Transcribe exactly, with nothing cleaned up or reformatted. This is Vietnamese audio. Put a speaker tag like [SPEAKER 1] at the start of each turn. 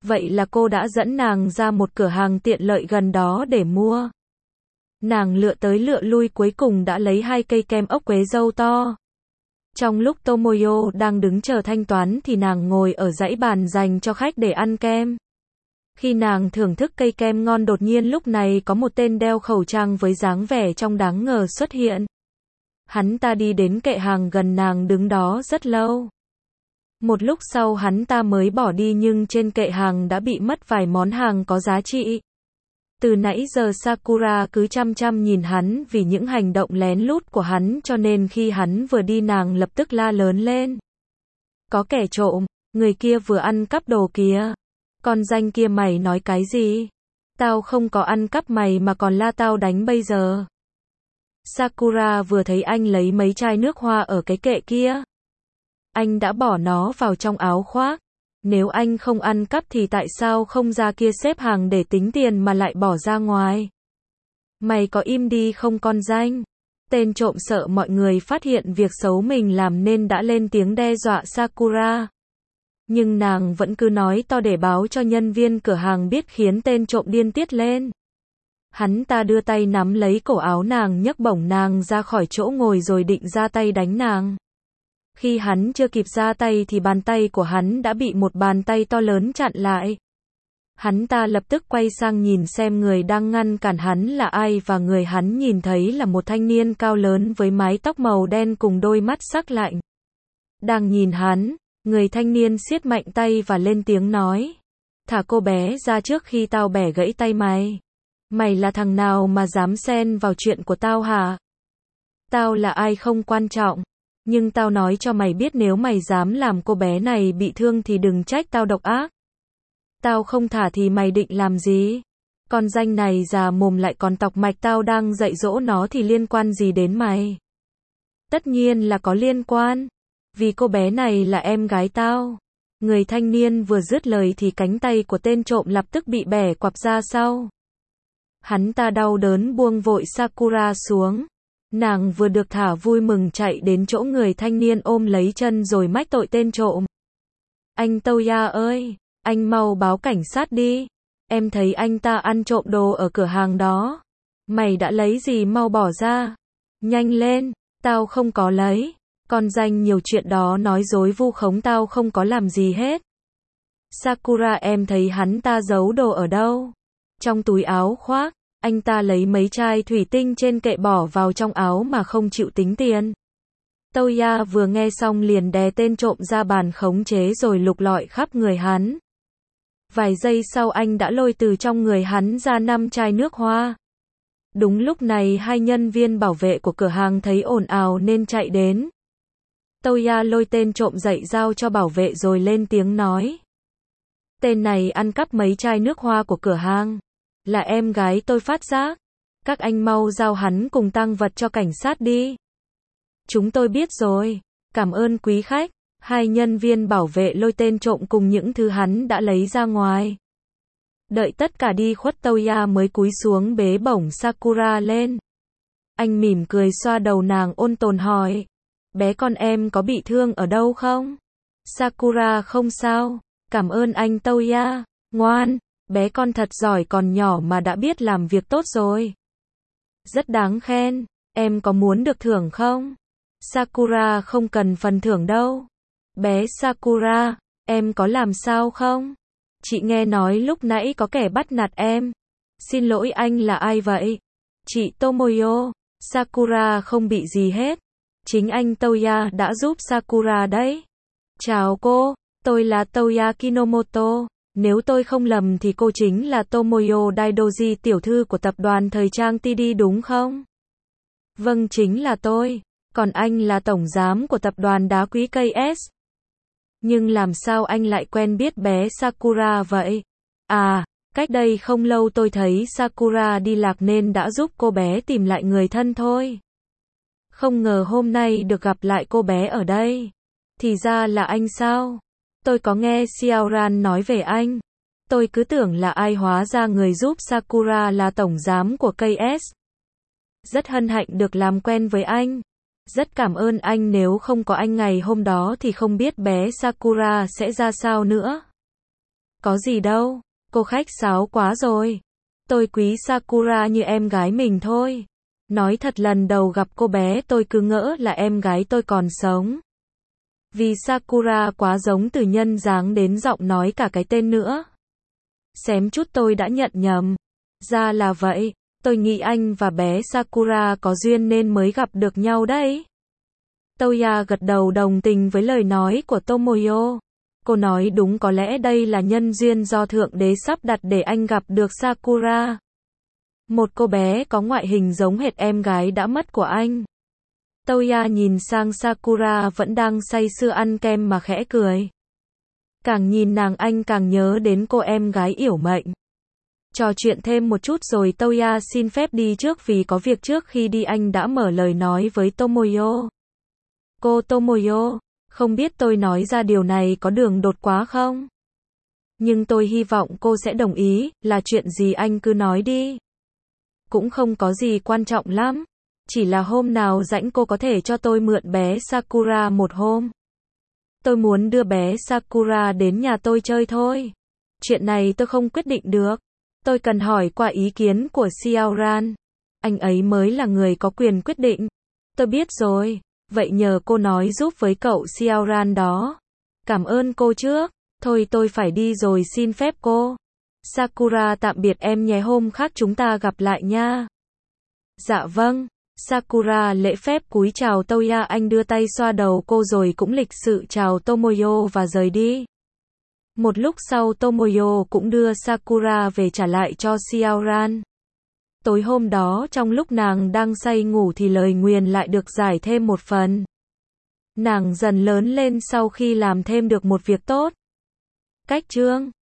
[SPEAKER 1] Vậy là cô đã dẫn nàng ra một cửa hàng tiện lợi gần đó để mua. Nàng lựa tới lựa lui cuối cùng đã lấy hai cây kem ốc quế dâu to. Trong lúc Tomoyo đang đứng chờ thanh toán thì nàng ngồi ở dãy bàn dành cho khách để ăn kem. Khi nàng thưởng thức cây kem ngon đột nhiên lúc này có một tên đeo khẩu trang với dáng vẻ trông đáng ngờ xuất hiện. Hắn ta đi đến kệ hàng gần nàng đứng đó rất lâu. Một lúc sau hắn ta mới bỏ đi nhưng trên kệ hàng đã bị mất vài món hàng có giá trị. Từ nãy giờ Sakura cứ chăm chăm nhìn hắn vì những hành động lén lút của hắn cho nên khi hắn vừa đi nàng lập tức la lớn lên. Có kẻ trộm, người kia vừa ăn cắp đồ kìa. Con danh kia mày nói cái gì? Tao không có ăn cắp mày mà còn la tao đánh bây giờ. Sakura vừa thấy anh lấy mấy chai nước hoa ở cái kệ kia. Anh đã bỏ nó vào trong áo khoác. Nếu anh không ăn cắp thì tại sao không ra kia xếp hàng để tính tiền mà lại bỏ ra ngoài? Mày có im đi không con danh? Tên trộm sợ mọi người phát hiện việc xấu mình làm nên đã lên tiếng đe dọa Sakura. Nhưng nàng vẫn cứ nói to để báo cho nhân viên cửa hàng biết khiến tên trộm điên tiết lên. Hắn ta đưa tay nắm lấy cổ áo nàng nhấc bổng nàng ra khỏi chỗ ngồi rồi định ra tay đánh nàng. Khi hắn chưa kịp ra tay thì bàn tay của hắn đã bị một bàn tay to lớn chặn lại. Hắn ta lập tức quay sang nhìn xem người đang ngăn cản hắn là ai và người hắn nhìn thấy là một thanh niên cao lớn với mái tóc màu đen cùng đôi mắt sắc lạnh. Đang nhìn hắn, người thanh niên siết mạnh tay và lên tiếng nói. Thả cô bé ra trước khi tao bẻ gãy tay mày. Mày là thằng nào mà dám xen vào chuyện của tao hả? Tao là ai không quan trọng. Nhưng tao nói cho mày biết nếu mày dám làm cô bé này bị thương thì đừng trách tao độc ác. Tao không thả thì mày định làm gì? Con danh này già mồm lại còn tọc mạch tao đang dạy dỗ nó thì liên quan gì đến mày? Tất nhiên là có liên quan. Vì cô bé này là em gái tao. Người thanh niên vừa dứt lời thì cánh tay của tên trộm lập tức bị bẻ quặp ra sau. Hắn ta đau đớn buông vội Sakura xuống. Nàng vừa được thả vui mừng chạy đến chỗ người thanh niên ôm lấy chân rồi mách tội tên trộm. Anh Toya ơi, anh mau báo cảnh sát đi. Em thấy anh ta ăn trộm đồ ở cửa hàng đó. Mày đã lấy gì mau bỏ ra. Nhanh lên, tao không có lấy. Con danh nhiều chuyện đó nói dối vu khống tao không có làm gì hết. Sakura em thấy hắn ta giấu đồ ở đâu? Trong túi áo khoác. Anh ta lấy mấy chai thủy tinh trên kệ bỏ vào trong áo mà không chịu tính tiền. Toya vừa nghe xong liền đè tên trộm ra bàn khống chế rồi lục lọi khắp người hắn. Vài giây sau anh đã lôi từ trong người hắn ra năm chai nước hoa. Đúng lúc này hai nhân viên bảo vệ của cửa hàng thấy ồn ào nên chạy đến. Toya lôi tên trộm dậy giao cho bảo vệ rồi lên tiếng nói. Tên này ăn cắp mấy chai nước hoa của cửa hàng. Là em gái tôi phát giác. Các anh mau giao hắn cùng tang vật cho cảnh sát đi. Chúng tôi biết rồi. Cảm ơn quý khách. Hai nhân viên bảo vệ lôi tên trộm cùng những thứ hắn đã lấy ra ngoài. Đợi tất cả đi khuất Toya mới cúi xuống bế bổng Sakura lên. Anh mỉm cười xoa đầu nàng ôn tồn hỏi. Bé con em có bị thương ở đâu không? Sakura không sao. Cảm ơn anh Toya. Ngoan. Bé con thật giỏi còn nhỏ mà đã biết làm việc tốt rồi. Rất đáng khen. Em có muốn được thưởng không? Sakura không cần phần thưởng đâu. Bé Sakura, em có làm sao không? Chị nghe nói lúc nãy có kẻ bắt nạt em. Xin lỗi anh là ai vậy? Chị Tomoyo. Sakura không bị gì hết. Chính anh Toya đã giúp Sakura đấy. Chào cô, tôi là Toya Kinomoto. Nếu tôi không lầm thì cô chính là Tomoyo Daidoji tiểu thư của tập đoàn thời trang tê đê đúng không? Vâng chính là tôi. Còn anh là tổng giám của tập đoàn đá quý ca ét. Nhưng làm sao anh lại quen biết bé Sakura vậy? À, cách đây không lâu tôi thấy Sakura đi lạc nên đã giúp cô bé tìm lại người thân thôi. Không ngờ hôm nay được gặp lại cô bé ở đây. Thì ra là anh sao? Tôi có nghe Xiaoran nói về anh. Tôi cứ tưởng là ai hóa ra người giúp Sakura là tổng giám của ca ét. Rất hân hạnh được làm quen với anh. Rất cảm ơn anh nếu không có anh ngày hôm đó thì không biết bé Sakura sẽ ra sao nữa. Có gì đâu, cô khách sáo quá rồi. Tôi quý Sakura như em gái mình thôi. Nói thật lần đầu gặp cô bé tôi cứ ngỡ là em gái tôi còn sống. Vì Sakura quá giống từ nhân dáng đến giọng nói cả cái tên nữa. Xém chút tôi đã nhận nhầm. Ra là vậy, tôi nghĩ anh và bé Sakura có duyên nên mới gặp được nhau đấy. Toya gật đầu đồng tình với lời nói của Tomoyo. Cô nói đúng, có lẽ đây là nhân duyên do Thượng Đế sắp đặt để anh gặp được Sakura. Một cô bé có ngoại hình giống hệt em gái đã mất của anh. Toya nhìn sang Sakura vẫn đang say sưa ăn kem mà khẽ cười. Càng nhìn nàng anh càng nhớ đến cô em gái yểu mệnh. Trò chuyện thêm một chút rồi Toya xin phép đi trước vì có việc. Trước khi đi anh đã mở lời nói với Tomoyo. Cô Tomoyo, không biết tôi nói ra điều này có đường đột quá không? Nhưng tôi hy vọng cô sẽ đồng ý, là chuyện gì anh cứ nói đi. Cũng không có gì quan trọng lắm. Chỉ là hôm nào rảnh cô có thể cho tôi mượn bé Sakura một hôm. Tôi muốn đưa bé Sakura đến nhà tôi chơi thôi. Chuyện này tôi không quyết định được. Tôi cần hỏi qua ý kiến của Xiaoran. Anh ấy mới là người có quyền quyết định. Tôi biết rồi. Vậy nhờ cô nói giúp với cậu Xiaoran đó. Cảm ơn cô trước. Thôi tôi phải đi rồi, xin phép cô. Sakura tạm biệt em nhé, hôm khác chúng ta gặp lại nha. Dạ vâng. Sakura lễ phép cúi chào Toya, anh đưa tay xoa đầu cô rồi cũng lịch sự chào Tomoyo và rời đi. Một lúc sau Tomoyo cũng đưa Sakura về trả lại cho Xiaoran. Tối hôm đó trong lúc nàng đang say ngủ thì lời nguyền lại được giải thêm một phần. Nàng dần lớn lên sau khi làm thêm được một việc tốt. Cách chương